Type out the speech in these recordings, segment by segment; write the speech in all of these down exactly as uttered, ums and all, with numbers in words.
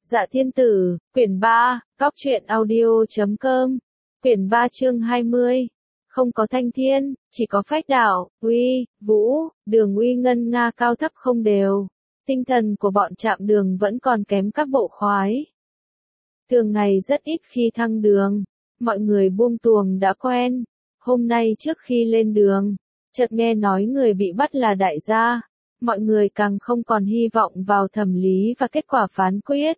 Dạ Thiên Tử, quyển ba, góc truyện audio chấm com, quyển ba chương hai mươi. Không có thanh thiên, chỉ có phách đạo, uy, vũ, đường uy ngân nga cao thấp không đều. Tinh thần của bọn Trạm Đường vẫn còn kém các bộ khoái. Thường ngày rất ít khi thăng đường, mọi người buông tuồng đã quen. Hôm nay trước khi lên đường, chợt nghe nói người bị bắt là đại gia. Mọi người càng không còn hy vọng vào thẩm lý và kết quả phán quyết,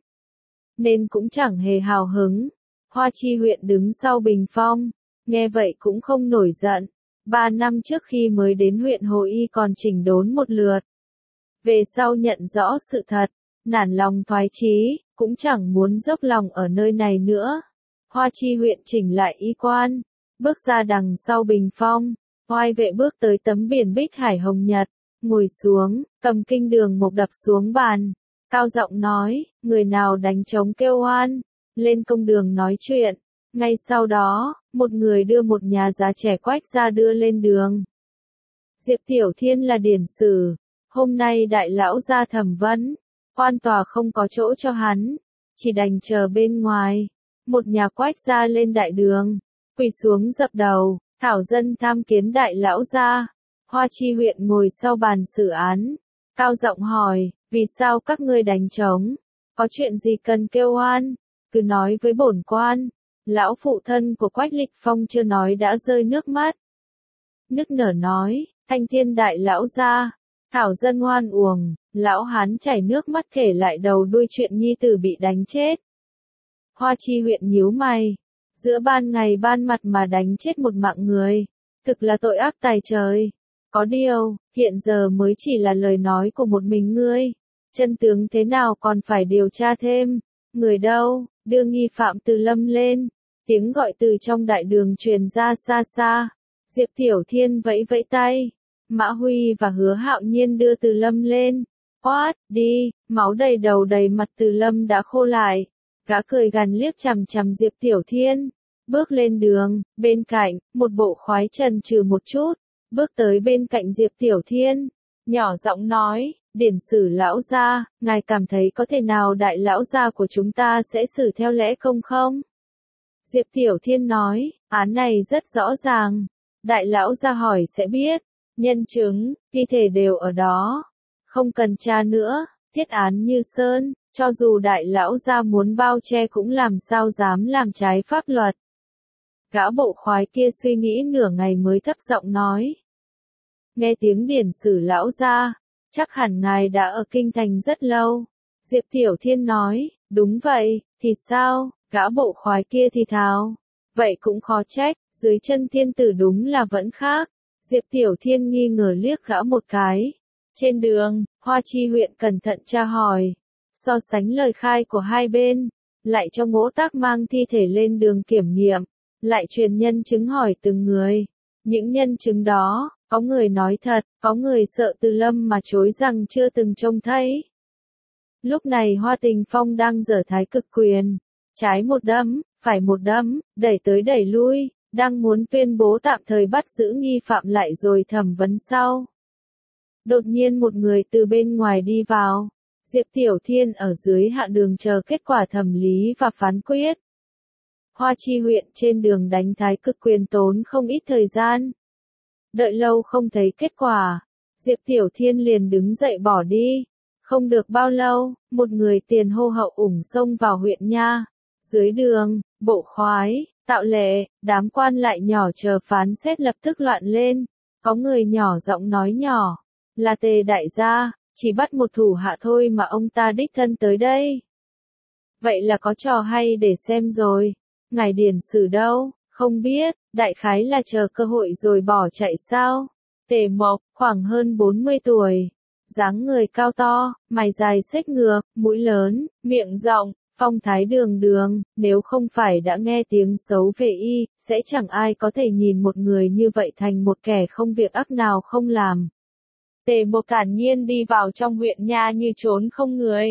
nên cũng chẳng hề hào hứng. Hoa Chi huyện đứng sau bình phong, nghe vậy cũng không nổi giận. Ba năm trước khi mới đến huyện Hồ Y còn chỉnh đốn một lượt. Về sau nhận rõ sự thật, nản lòng thoái chí, cũng chẳng muốn dốc lòng ở nơi này nữa. Hoa Chi huyện chỉnh lại y quan, bước ra đằng sau bình phong, oai vệ bước tới tấm biển bích hải hồng nhật, ngồi xuống, cầm kinh đường mục đập xuống bàn, cao giọng nói, người nào đánh trống kêu oan, lên công đường nói chuyện. Ngay sau đó, một người đưa một nhà giá trẻ quách ra đưa lên đường. Diệp Tiểu Thiên là điển sử, hôm nay đại lão ra thẩm vấn, quan tòa không có chỗ cho hắn, chỉ đành chờ bên ngoài. Một nhà quách ra lên đại đường, quỳ xuống dập đầu, thảo dân tham kiến đại lão ra. Hoa Chi huyện ngồi sau bàn xử án, cao giọng hỏi, vì sao các ngươi đánh trống, có chuyện gì cần kêu oan, cứ nói với bổn quan. Lão phụ thân của Quách Lịch Phong chưa nói đã rơi nước mắt. Nức nở nói, thanh thiên đại lão ra, thảo dân oan uổng, lão hán chảy nước mắt kể lại đầu đuôi chuyện nhi tử bị đánh chết. Hoa Chi huyện nhíu mày, giữa ban ngày ban mặt mà đánh chết một mạng người, thực là tội ác tày trời. Có điều, hiện giờ mới chỉ là lời nói của một mình ngươi, chân tướng thế nào còn phải điều tra thêm. Người đâu, đưa nghi phạm Từ Lâm lên. Tiếng gọi từ trong đại đường truyền ra xa xa. Diệp Tiểu Thiên vẫy vẫy tay. Mã Huy và Hứa Hạo Nhiên đưa Từ Lâm lên. Quát, đi, máu đầy đầu đầy mặt Từ Lâm đã khô lại. Gã cười gằn liếc chằm chằm Diệp Tiểu Thiên. Bước lên đường, bên cạnh, một bộ khoái trần trừ một chút. Bước tới bên cạnh Diệp Tiểu Thiên. Nhỏ giọng nói, điển sử lão gia, ngài cảm thấy có thể nào đại lão gia của chúng ta sẽ xử theo lẽ công không? Diệp Tiểu Thiên nói, án này rất rõ ràng. Đại lão gia hỏi sẽ biết. Nhân chứng, thi thể đều ở đó. Không cần tra nữa, thiết án như sơn, cho dù đại lão gia muốn bao che cũng làm sao dám làm trái pháp luật. Gã bộ khoái kia suy nghĩ nửa ngày mới thấp giọng nói. Nghe tiếng điển sử lão gia, chắc hẳn ngài đã ở kinh thành rất lâu. Diệp Tiểu Thiên nói, đúng vậy, thì sao? Gã bộ khoái kia thì thào. Vậy cũng khó trách, dưới chân thiên tử đúng là vẫn khác. Diệp Tiểu Thiên nghi ngờ liếc gã một cái. Trên đường, Hoa Chi huyện cẩn thận tra hỏi, so sánh lời khai của hai bên, lại cho Ngỗ Tác mang thi thể lên đường kiểm nghiệm, lại truyền nhân chứng hỏi từng người. Những nhân chứng đó, có người nói thật, có người sợ Từ Lâm mà chối rằng chưa từng trông thấy. Lúc này Hoa Tình Phong đang giở thái cực quyền, trái một đấm, phải một đấm, đẩy tới đẩy lui, đang muốn tuyên bố tạm thời bắt giữ nghi phạm lại rồi thẩm vấn sau. Đột nhiên một người từ bên ngoài đi vào. Diệp Tiểu Thiên ở dưới hạ đường chờ kết quả thẩm lý và phán quyết. Hoa Chi huyện trên đường đánh thái cực quyền tốn không ít thời gian. Đợi lâu không thấy kết quả, Diệp Tiểu Thiên liền đứng dậy bỏ đi. Không được bao lâu, một người tiền hô hậu ủng xông vào huyện nha. Dưới đường, bộ khoái, tạo lệ, đám quan lại nhỏ chờ phán xét lập tức loạn lên. Có người nhỏ giọng nói nhỏ, là Tề đại gia, chỉ bắt một thủ hạ thôi mà ông ta đích thân tới đây. Vậy là có trò hay để xem rồi. Ngài điển sử đâu, không biết, đại khái là chờ cơ hội rồi bỏ chạy sao. Tề Mộc, khoảng hơn bốn mươi tuổi, dáng người cao to, mày dài xếch ngược, mũi lớn, miệng rộng, phong thái đường đường, nếu không phải đã nghe tiếng xấu về y, sẽ chẳng ai có thể nhìn một người như vậy thành một kẻ không việc ác nào không làm. Tề Mộc thản nhiên đi vào trong huyện nha như trốn không người.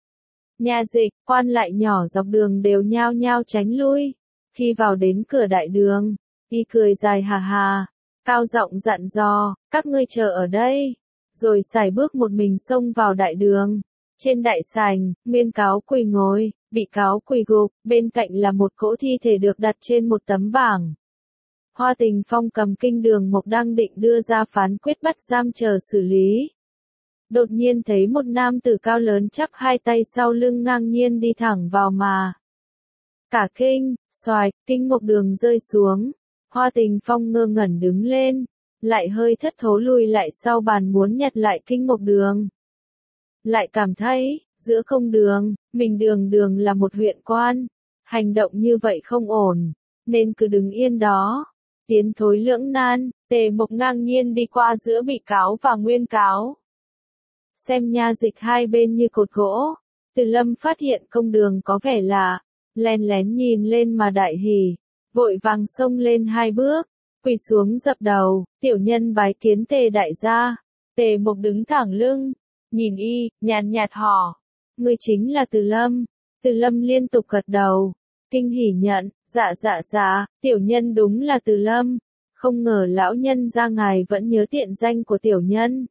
Nha dịch, quan lại nhỏ dọc đường đều nhao nhao tránh lui. Khi vào đến cửa đại đường, y cười dài hà hà, cao giọng dặn dò, các ngươi chờ ở đây. Rồi sải bước một mình xông vào đại đường. Trên đại sảnh, Nguyên Cáo quỳ ngồi, bị cáo quỳ gục, bên cạnh là một cỗ thi thể được đặt trên một tấm bảng. Hoa Tình Phong cầm kinh đường mộc đang định đưa ra phán quyết bắt giam chờ xử lý. Đột nhiên thấy một nam tử cao lớn chắp hai tay sau lưng ngang nhiên đi thẳng vào mà. Cả kinh, xoài, kinh mộc đường rơi xuống. Hoa Tình Phong ngơ ngẩn đứng lên, lại hơi thất thố lùi lại sau bàn muốn nhặt lại kinh mộc đường. Lại cảm thấy, giữa công đường, mình đường đường là một huyện quan, hành động như vậy không ổn, nên cứ đứng yên đó. Tiến thối lưỡng nan, Tề Mộc ngang nhiên đi qua giữa bị cáo và Nguyên Cáo. Xem nha dịch hai bên như cột gỗ, Từ Lâm phát hiện công đường có vẻ lạ, lén lén nhìn lên mà đại hỉ, vội vàng xông lên hai bước, quỳ xuống dập đầu, tiểu nhân bái kiến Tề đại gia. Tề Mộc đứng thẳng lưng, nhìn y, nhàn nhạt hỏi, ngươi chính là Từ Lâm. Từ Lâm liên tục gật đầu, kinh hỉ nhận, dạ dạ dạ, tiểu nhân đúng là Từ Lâm, không ngờ lão nhân gia ngài vẫn nhớ tiện danh của tiểu nhân.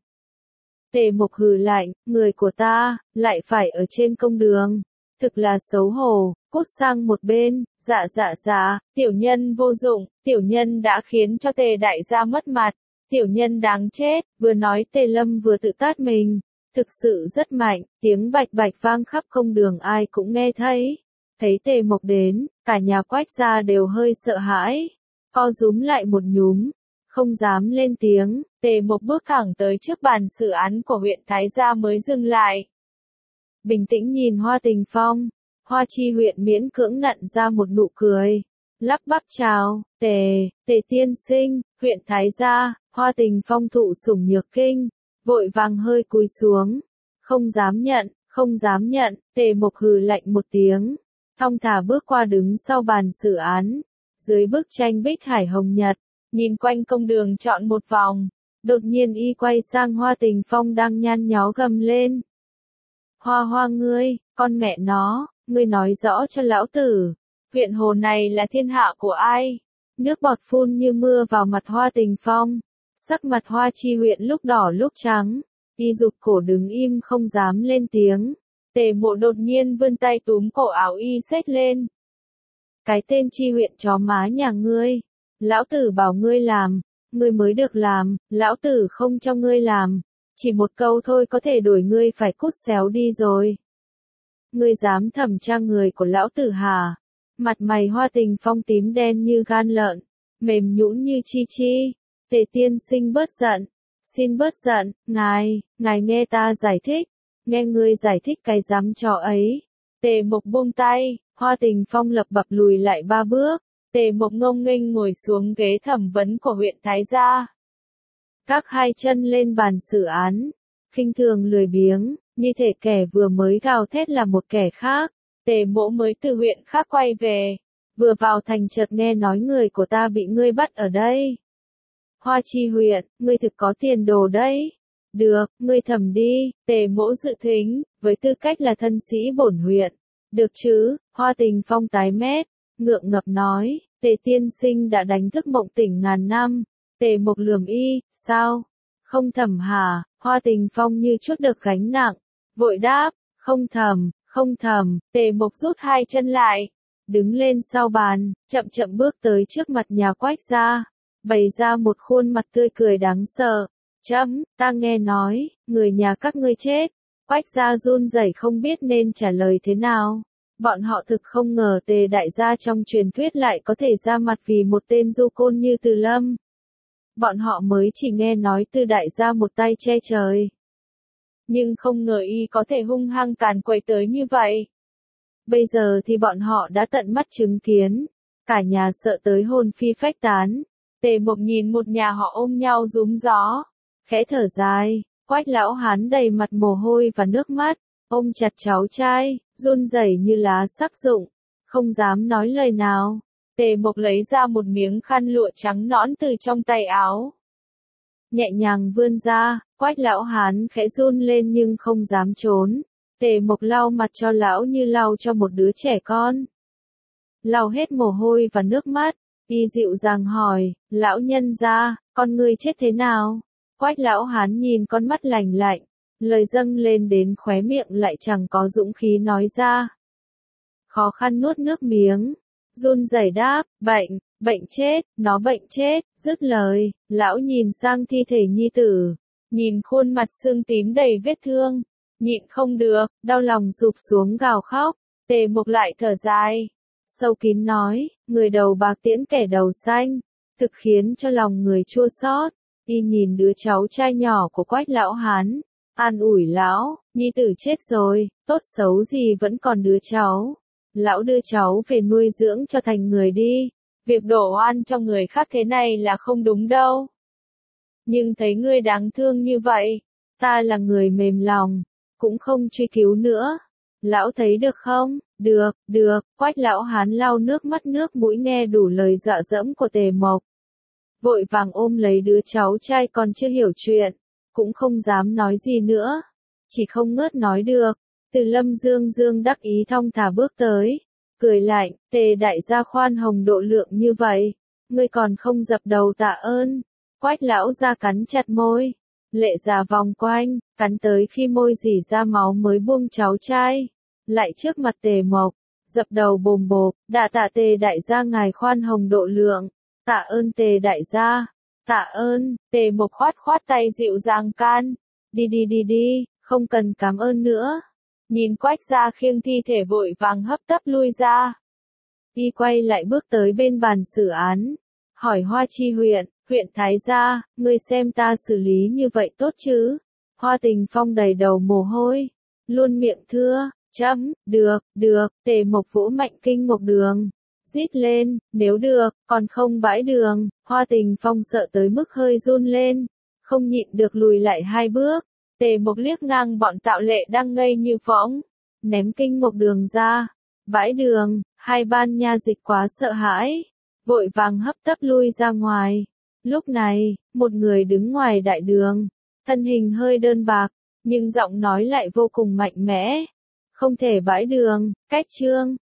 Tề Mộc hừ lạnh, người của ta, lại phải ở trên công đường, thực là xấu hổ, cút sang một bên, dạ dạ dạ, tiểu nhân vô dụng, tiểu nhân đã khiến cho Tề đại gia mất mặt, tiểu nhân đáng chết. Vừa nói Tề Lâm vừa tự tát mình, thực sự rất mạnh, tiếng bạch bạch vang khắp công đường ai cũng nghe thấy. Thấy Tề Mộc đến, cả nhà Quách gia đều hơi sợ hãi, co rúm lại một nhúm, không dám lên tiếng. Tề Mộc bước thẳng tới trước bàn xử án của huyện Thái Gia mới dừng lại. Bình tĩnh nhìn Hoa Tình Phong, Hoa Chi huyện miễn cưỡng nặn ra một nụ cười, lắp bắp chào, Tề, Tề tiên sinh, huyện Thái Gia. Hoa Tình Phong thụ sủng nhược kinh, vội vàng hơi cúi xuống, không dám nhận, không dám nhận. Tề Mộc hừ lạnh một tiếng, thong thả bước qua đứng sau bàn xử án, dưới bức tranh bích hải hồng nhật, nhìn quanh công đường trọn một vòng, đột nhiên y quay sang Hoa Tình Phong đang nhăn nhó gầm lên. Hoa Hoa ngươi, con mẹ nó, ngươi nói rõ cho lão tử, huyện hồ này là thiên hạ của ai? Nước bọt phun như mưa vào mặt Hoa Tình Phong, sắc mặt Hoa Chi huyện lúc đỏ lúc trắng, y rụt cổ đứng im không dám lên tiếng. Tề Mộ đột nhiên vươn tay túm cổ áo y xếch lên. Cái tên Chi huyện chó má nhà ngươi, lão tử bảo ngươi làm, ngươi mới được làm, lão tử không cho ngươi làm, chỉ một câu thôi có thể đuổi ngươi phải cút xéo đi rồi. Ngươi dám thẩm tra người của lão tử hả? Mặt mày Hoa Tình Phong tím đen như gan lợn, mềm nhũn như chi chi. Tề tiên sinh bớt giận, xin bớt giận, ngài, ngài nghe ta giải thích, nghe ngươi giải thích cái dám trò ấy. Tề Mộc buông tay, Hoa Tình Phong lập bập lùi lại ba bước. Tề Mộc ngông nghênh ngồi xuống ghế thẩm vấn của huyện Thái Gia. Các hai chân lên bàn xử án, khinh thường lười biếng, như thể kẻ vừa mới gào thét là một kẻ khác. Tề Mỗ mới từ huyện khác quay về, vừa vào thành chợt nghe nói người của ta bị ngươi bắt ở đây. Hoa Chi huyện, ngươi thực có tiền đồ đấy. Được, ngươi thẩm đi. Tề Mỗ dự thính, với tư cách là thân sĩ bổn huyện. Được chứ? Hoa Tình Phong tái mét, ngượng ngập nói, Tề tiên sinh đã đánh thức mộng tỉnh ngàn năm. Tề Mộc lườm y, sao? Không thẩm hả? Hoa Tình Phong như chút được gánh nặng, vội đáp, không thẩm, không thẩm. Tề Mộc rút hai chân lại, đứng lên sau bàn, chậm chậm bước tới trước mặt nhà Quách gia, bày ra một khuôn mặt tươi cười đáng sợ. Chấm, ta nghe nói, người nhà các ngươi chết. Quách gia run rẩy không biết nên trả lời thế nào. Bọn họ thực không ngờ Tề đại gia trong truyền thuyết lại có thể ra mặt vì một tên du côn như Từ Lâm. Bọn họ mới chỉ nghe nói Từ đại gia một tay che trời, nhưng không ngờ y có thể hung hăng càn quấy tới như vậy. Bây giờ thì bọn họ đã tận mắt chứng kiến, cả nhà sợ tới hồn phi phách tán. Tề Mộc nhìn một nhà họ ôm nhau rúm gió, khẽ thở dài. Quách lão hán đầy mặt mồ hôi và nước mắt, ôm chặt cháu trai, run rẩy như lá sắp rụng, không dám nói lời nào. Tề Mộc lấy ra một miếng khăn lụa trắng nõn từ trong tay áo, nhẹ nhàng vươn ra. Quách lão hán khẽ run lên nhưng không dám trốn. Tề Mộc lau mặt cho lão như lau cho một đứa trẻ con, lau hết mồ hôi và nước mắt. Y dịu dàng hỏi, lão nhân gia, con ngươi chết thế nào? Quách lão hán nhìn con mắt lành lạnh, lời dâng lên đến khóe miệng lại chẳng có dũng khí nói ra. Khó khăn nuốt nước miếng, run rẩy đáp, bệnh, bệnh chết, nó bệnh chết, dứt lời, lão nhìn sang thi thể nhi tử, nhìn khuôn mặt xương tím đầy vết thương, nhịn không được, đau lòng rụp xuống gào khóc, Tề Mục lại thở dài, sâu kín nói, người đầu bạc tiễn kẻ đầu xanh, thực khiến cho lòng người chua xót. Y nhìn đứa cháu trai nhỏ của Quách lão hán, an ủi lão, nhi tử chết rồi, tốt xấu gì vẫn còn đứa cháu. Lão đưa cháu về nuôi dưỡng cho thành người đi, việc đổ oan cho người khác thế này là không đúng đâu. Nhưng thấy ngươi đáng thương như vậy, ta là người mềm lòng, cũng không truy cứu nữa. Lão thấy được không? Được, được, Quách lão hán lau nước mắt nước mũi nghe đủ lời dọa dẫm của Tề Mộc. Vội vàng ôm lấy đứa cháu trai còn chưa hiểu chuyện, cũng không dám nói gì nữa, chỉ không ngớt nói được. Từ Lâm Dương Dương đắc ý thong thả bước tới, cười lạnh, Tề đại gia khoan hồng độ lượng như vậy, ngươi còn không dập đầu tạ ơn. Quách lão ra cắn chặt môi, lệ già vòng quanh, cắn tới khi môi rỉ ra máu mới buông cháu trai, lại trước mặt Tề Mộc, dập đầu bồm bộp, đà tạ Tề đại gia ngài khoan hồng độ lượng, tạ ơn Tề đại gia, tạ ơn. Tề Mộc khoát khoát tay dịu dàng can, đi đi đi đi, không cần cảm ơn nữa. Nhìn Quách gia khiêng thi thể vội vàng hấp tấp lui ra. Y quay lại bước tới bên bàn xử án, hỏi Hoa Chi huyện, huyện Thái gia, ngươi xem ta xử lý như vậy tốt chứ? Hoa Tình Phong đầy đầu mồ hôi, luôn miệng thưa, chấm, được, được. Tề Mộc vỗ mạnh kinh mộc đường, rít lên, nếu được, còn không bãi đường. Hoa Tình Phong sợ tới mức hơi run lên, không nhịn được lùi lại hai bước. Tề Mộc liếc ngang bọn Tạo Lệ đang ngây như phỗng, ném kinh mộc đường ra. Bãi đường, hai ban nha dịch quá sợ hãi, vội vàng hấp tấp lui ra ngoài. Lúc này, một người đứng ngoài đại đường, thân hình hơi đơn bạc, nhưng giọng nói lại vô cùng mạnh mẽ. Không thể bãi đường, cách trương.